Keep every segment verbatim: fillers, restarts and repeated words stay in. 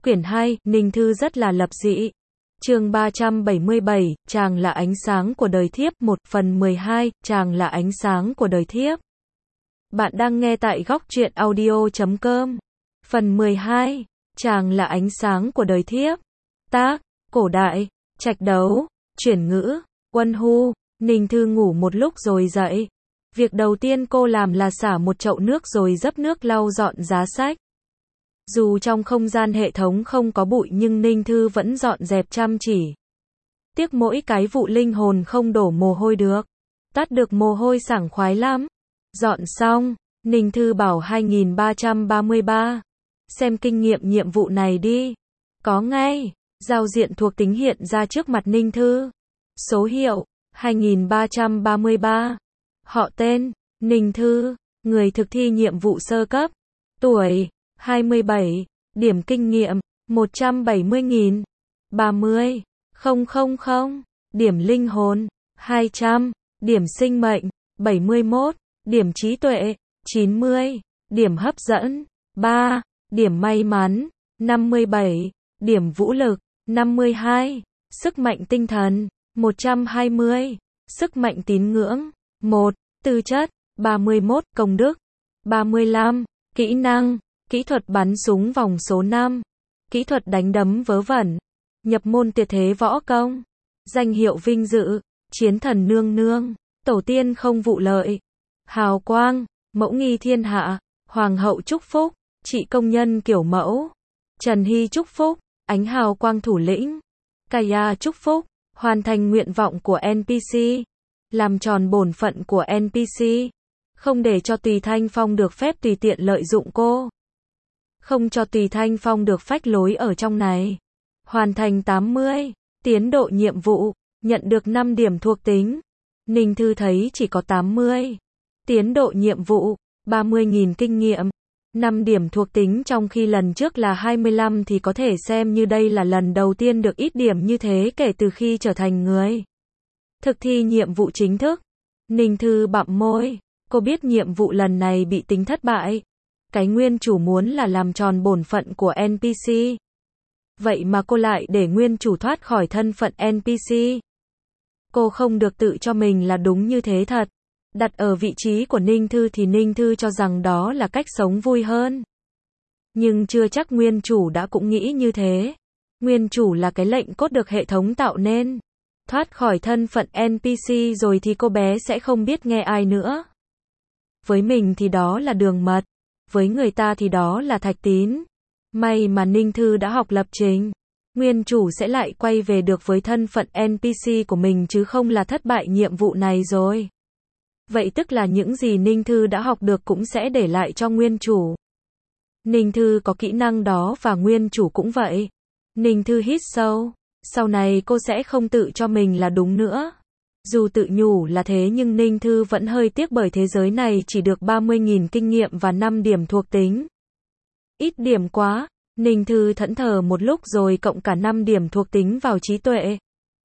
Quyển hai, Ninh Thư rất là lập dị. Chương ba trăm bảy mươi bảy, chàng là ánh sáng của đời thiếp, một phần mười hai, chàng là ánh sáng của đời thiếp. Bạn đang nghe tại góc truyện audio chấm com. Phần mười hai, chàng là ánh sáng của đời thiếp. Tác, cổ đại, trạch đấu, chuyển ngữ, Uân Hu. Ninh Thư ngủ một lúc rồi dậy. Việc đầu tiên cô làm là xả một chậu nước rồi dấp nước lau dọn giá sách. Dù trong không gian hệ thống không có bụi nhưng Ninh Thư vẫn dọn dẹp chăm chỉ. Tiếc mỗi cái vụ linh hồn không đổ mồ hôi được. Tắt được mồ hôi sảng khoái lắm. Dọn xong, Ninh Thư bảo hai nghìn ba trăm ba mươi ba. Xem kinh nghiệm nhiệm vụ này đi. Có ngay. Giao diện thuộc tính hiện ra trước mặt Ninh Thư. Số hiệu, hai nghìn ba trăm ba mươi ba. Họ tên, Ninh Thư. Người thực thi nhiệm vụ sơ cấp. Tuổi, hai mươi bảy. Điểm kinh nghiệm, một trăm bảy mươi nghìn. ba mươi. không không không. Điểm linh hồn, hai trăm. Điểm sinh mệnh, bảy mươi mốt. Điểm trí tuệ, chín mươi. Điểm hấp dẫn, ba. Điểm may mắn, năm mươi bảy. Điểm vũ lực, năm mươi hai. Sức mạnh tinh thần, một trăm hai mươi. Sức mạnh tín ngưỡng, một. Tư chất, ba mươi mốt. Công đức, ba mươi lăm. Kỹ năng, kỹ thuật bắn súng vòng số năm. Kỹ thuật đánh đấm vớ vẩn. Nhập môn tuyệt thế võ công. Danh hiệu vinh dự, chiến thần nương nương. Tổ tiên không vụ lợi. Hào quang, mẫu nghi thiên hạ. Hoàng hậu chúc phúc, chị công nhân kiểu mẫu. Trần Hy chúc phúc, ánh hào quang thủ lĩnh. Kaya chúc phúc, hoàn thành nguyện vọng của en pê xê. Làm tròn bổn phận của en pê xê. Không để cho Tùy Thanh Phong được phép tùy tiện lợi dụng cô. Không cho Tùy Thanh Phong được phách lối ở trong này. Hoàn thành tám mươi. Tiến độ nhiệm vụ, nhận được năm điểm thuộc tính. Ninh Thư thấy chỉ có tám mươi. Tiến độ nhiệm vụ, ba mươi nghìn kinh nghiệm. năm điểm thuộc tính trong khi lần trước là hai mươi lăm thì có thể xem như đây là lần đầu tiên được ít điểm như thế kể từ khi trở thành người thực thi nhiệm vụ chính thức. Ninh Thư bặm môi. Cô biết nhiệm vụ lần này bị tính thất bại. Cái nguyên chủ muốn là làm tròn bổn phận của en pê xê. Vậy mà cô lại để nguyên chủ thoát khỏi thân phận en pê xê. Cô không được tự cho mình là đúng như thế thật. Đặt ở vị trí của Ninh Thư thì Ninh Thư cho rằng đó là cách sống vui hơn. Nhưng chưa chắc nguyên chủ đã cũng nghĩ như thế. Nguyên chủ là cái lệnh cốt được hệ thống tạo nên. Thoát khỏi thân phận en pê xê rồi thì cô bé sẽ không biết nghe ai nữa. Với mình thì đó là đường mật. Với người ta thì đó là thạch tín. May mà Ninh Thư đã học lập trình. Nguyên chủ sẽ lại quay về được với thân phận en pê xê của mình chứ không là thất bại nhiệm vụ này rồi. Vậy tức là những gì Ninh Thư đã học được cũng sẽ để lại cho nguyên chủ. Ninh Thư có kỹ năng đó và nguyên chủ cũng vậy. Ninh Thư hít sâu. Sau này cô sẽ không tự cho mình là đúng nữa. Dù tự nhủ là thế nhưng Ninh Thư vẫn hơi tiếc bởi thế giới này chỉ được ba mươi nghìn kinh nghiệm và năm điểm thuộc tính. Ít điểm quá. Ninh Thư thẫn thờ một lúc rồi cộng cả năm điểm thuộc tính vào trí tuệ.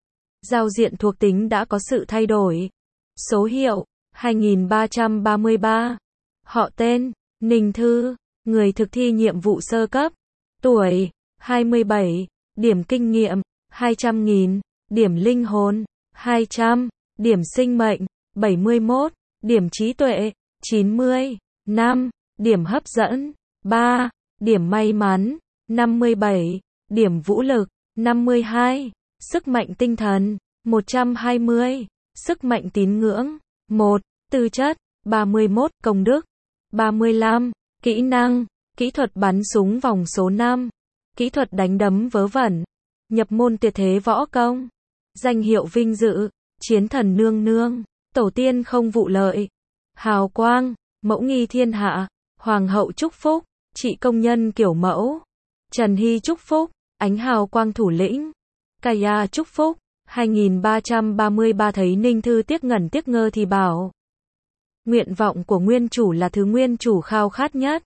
Giao diện thuộc tính đã có sự thay đổi. Số hiệu, hai nghìn ba trăm ba mươi ba. Họ tên, Ninh Thư. Người thực thi nhiệm vụ sơ cấp. Tuổi, hai mươi bảy. Điểm kinh nghiệm, hai trăm nghìn. Điểm linh hồn, hai trăm. Điểm sinh mệnh, bảy mươi mốt. Điểm trí tuệ, chín mươi. năm. Điểm hấp dẫn, ba. Điểm may mắn, năm mươi bảy. Điểm vũ lực, năm mươi hai. Sức mạnh tinh thần, một trăm hai mươi. Sức mạnh tín ngưỡng, một. Tư chất, ba mươi mốt. Công đức, ba mươi lăm. Kỹ năng, kỹ thuật bắn súng vòng số năm. Kỹ thuật đánh đấm vớ vẩn. Nhập môn tuyệt thế võ công. Danh hiệu vinh dự, chiến thần nương nương. Tổ tiên không vụ lợi. Hào quang, mẫu nghi thiên hạ. Hoàng hậu chúc phúc, chị công nhân kiểu mẫu. Trần Hy chúc phúc, ánh hào quang thủ lĩnh. Kaya chúc phúc, hai nghìn ba trăm ba mươi ba. Thấy Ninh Thư tiếc ngẩn tiếc ngơ thì bảo. Nguyện vọng của nguyên chủ là thứ nguyên chủ khao khát nhất.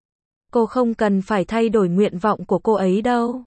Cô không cần phải thay đổi nguyện vọng của cô ấy đâu.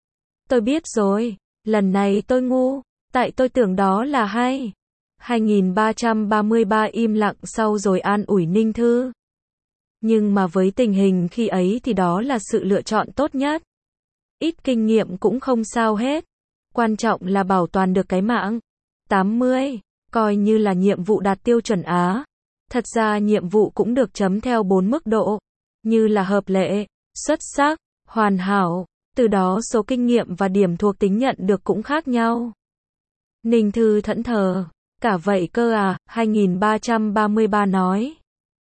Tôi biết rồi, lần này tôi ngu, tại tôi tưởng đó là hay. hai nghìn ba trăm ba mươi ba im lặng sau rồi an ủi Ninh Thư. Nhưng mà với tình hình khi ấy thì đó là sự lựa chọn tốt nhất. Ít kinh nghiệm cũng không sao hết. Quan trọng là bảo toàn được cái mạng. tám mươi. Coi như là nhiệm vụ đạt tiêu chuẩn Á. Thật ra nhiệm vụ cũng được chấm theo bốn mức độ. Như là hợp lệ, xuất sắc, hoàn hảo. Từ đó số kinh nghiệm và điểm thuộc tính nhận được cũng khác nhau. Ninh Thư thẫn thờ. Cả vậy cơ à, hai nghìn ba trăm ba mươi ba nói.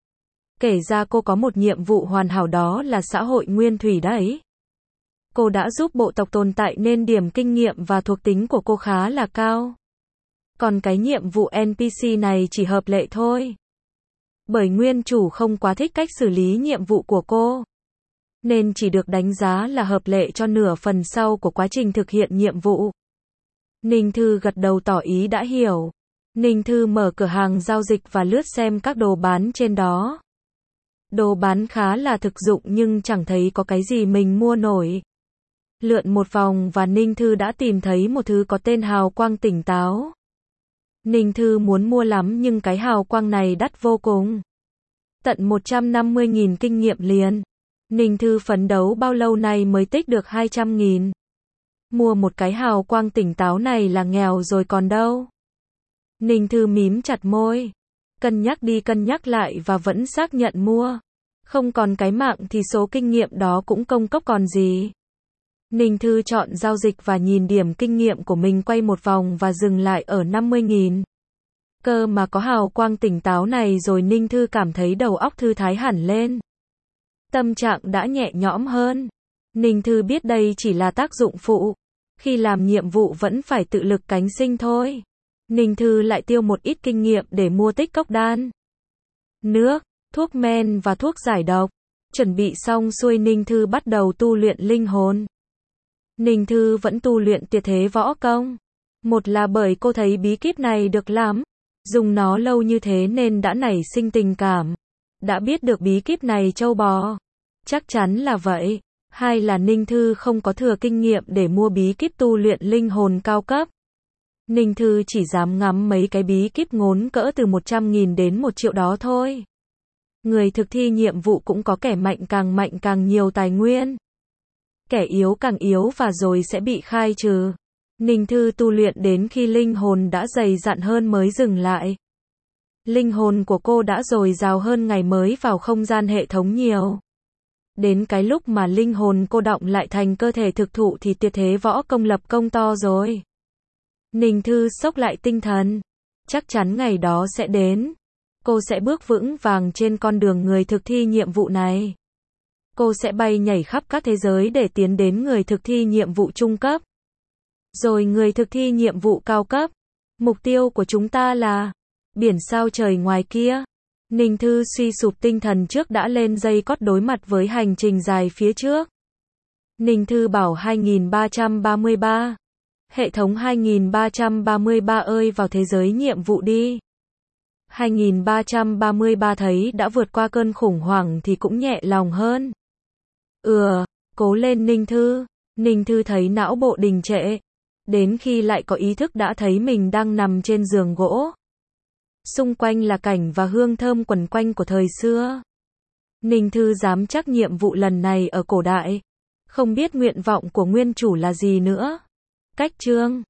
Kể ra cô có một nhiệm vụ hoàn hảo, đó là xã hội nguyên thủy đấy. Cô đã giúp bộ tộc tồn tại nên điểm kinh nghiệm và thuộc tính của cô khá là cao. Còn cái nhiệm vụ en pê xê này chỉ hợp lệ thôi. Bởi nguyên chủ không quá thích cách xử lý nhiệm vụ của cô, nên chỉ được đánh giá là hợp lệ cho nửa phần sau của quá trình thực hiện nhiệm vụ. Ninh Thư gật đầu tỏ ý đã hiểu. Ninh Thư mở cửa hàng giao dịch và lướt xem các đồ bán trên đó. Đồ bán khá là thực dụng nhưng chẳng thấy có cái gì mình mua nổi. Lượn một vòng và Ninh Thư đã tìm thấy một thứ có tên hào quang tỉnh táo. Ninh Thư muốn mua lắm nhưng cái hào quang này đắt vô cùng. Tận một trăm năm mươi nghìn kinh nghiệm liền. Ninh Thư phấn đấu bao lâu nay mới tích được hai trăm nghìn. Mua một cái hào quang tỉnh táo này là nghèo rồi còn đâu. Ninh Thư mím chặt môi. Cân nhắc đi cân nhắc lại và vẫn xác nhận mua. Không còn cái mạng thì số kinh nghiệm đó cũng công cốc còn gì. Ninh Thư chọn giao dịch và nhìn điểm kinh nghiệm của mình quay một vòng và dừng lại ở năm mươi nghìn. Cơ mà có hào quang tỉnh táo này rồi Ninh Thư cảm thấy đầu óc thư thái hẳn lên. Tâm trạng đã nhẹ nhõm hơn. Ninh Thư biết đây chỉ là tác dụng phụ. Khi làm nhiệm vụ vẫn phải tự lực cánh sinh thôi. Ninh Thư lại tiêu một ít kinh nghiệm để mua tích cốc đan, nước, thuốc men và thuốc giải độc. Chuẩn bị xong xuôi Ninh Thư bắt đầu tu luyện linh hồn. Ninh Thư vẫn tu luyện tuyệt thế võ công. Một là bởi cô thấy bí kíp này được lắm. Dùng nó lâu như thế nên đã nảy sinh tình cảm. Đã biết được bí kíp này trâu bò. Chắc chắn là vậy. Hai là Ninh Thư không có thừa kinh nghiệm để mua bí kíp tu luyện linh hồn cao cấp. Ninh Thư chỉ dám ngắm mấy cái bí kíp ngốn cỡ từ một trăm nghìn đến một triệu đó thôi. Người thực thi nhiệm vụ cũng có kẻ mạnh càng mạnh càng nhiều tài nguyên. Kẻ yếu càng yếu và rồi sẽ bị khai trừ. Ninh Thư tu luyện đến khi linh hồn đã dày dặn hơn mới dừng lại. Linh hồn của cô đã dồi dào hơn ngày mới vào không gian hệ thống nhiều. Đến cái lúc mà linh hồn cô đọng lại thành cơ thể thực thụ thì tuyệt thế võ công lập công to rồi. Ninh Thư xốc lại tinh thần. Chắc chắn ngày đó sẽ đến. Cô sẽ bước vững vàng trên con đường người thực thi nhiệm vụ này. Cô sẽ bay nhảy khắp các thế giới để tiến đến người thực thi nhiệm vụ trung cấp. Rồi người thực thi nhiệm vụ cao cấp. Mục tiêu của chúng ta là biển sao trời ngoài kia. Ninh Thư suy sụp tinh thần trước đã lên dây cót đối mặt với hành trình dài phía trước. Ninh Thư bảo hai nghìn ba trăm ba mươi ba. Hệ thống hai nghìn ba trăm ba mươi ba ơi vào thế giới nhiệm vụ đi. hai nghìn ba trăm ba mươi ba thấy đã vượt qua cơn khủng hoảng thì cũng nhẹ lòng hơn. Ừ, cố lên Ninh Thư. Ninh Thư thấy não bộ đình trệ. Đến khi lại có ý thức đã thấy mình đang nằm trên giường gỗ. Xung quanh là cảnh và hương thơm quẩn quanh của thời xưa. Ninh Thư dám chắc nhiệm vụ lần này ở cổ đại. Không biết nguyện vọng của nguyên chủ là gì nữa. Cách chương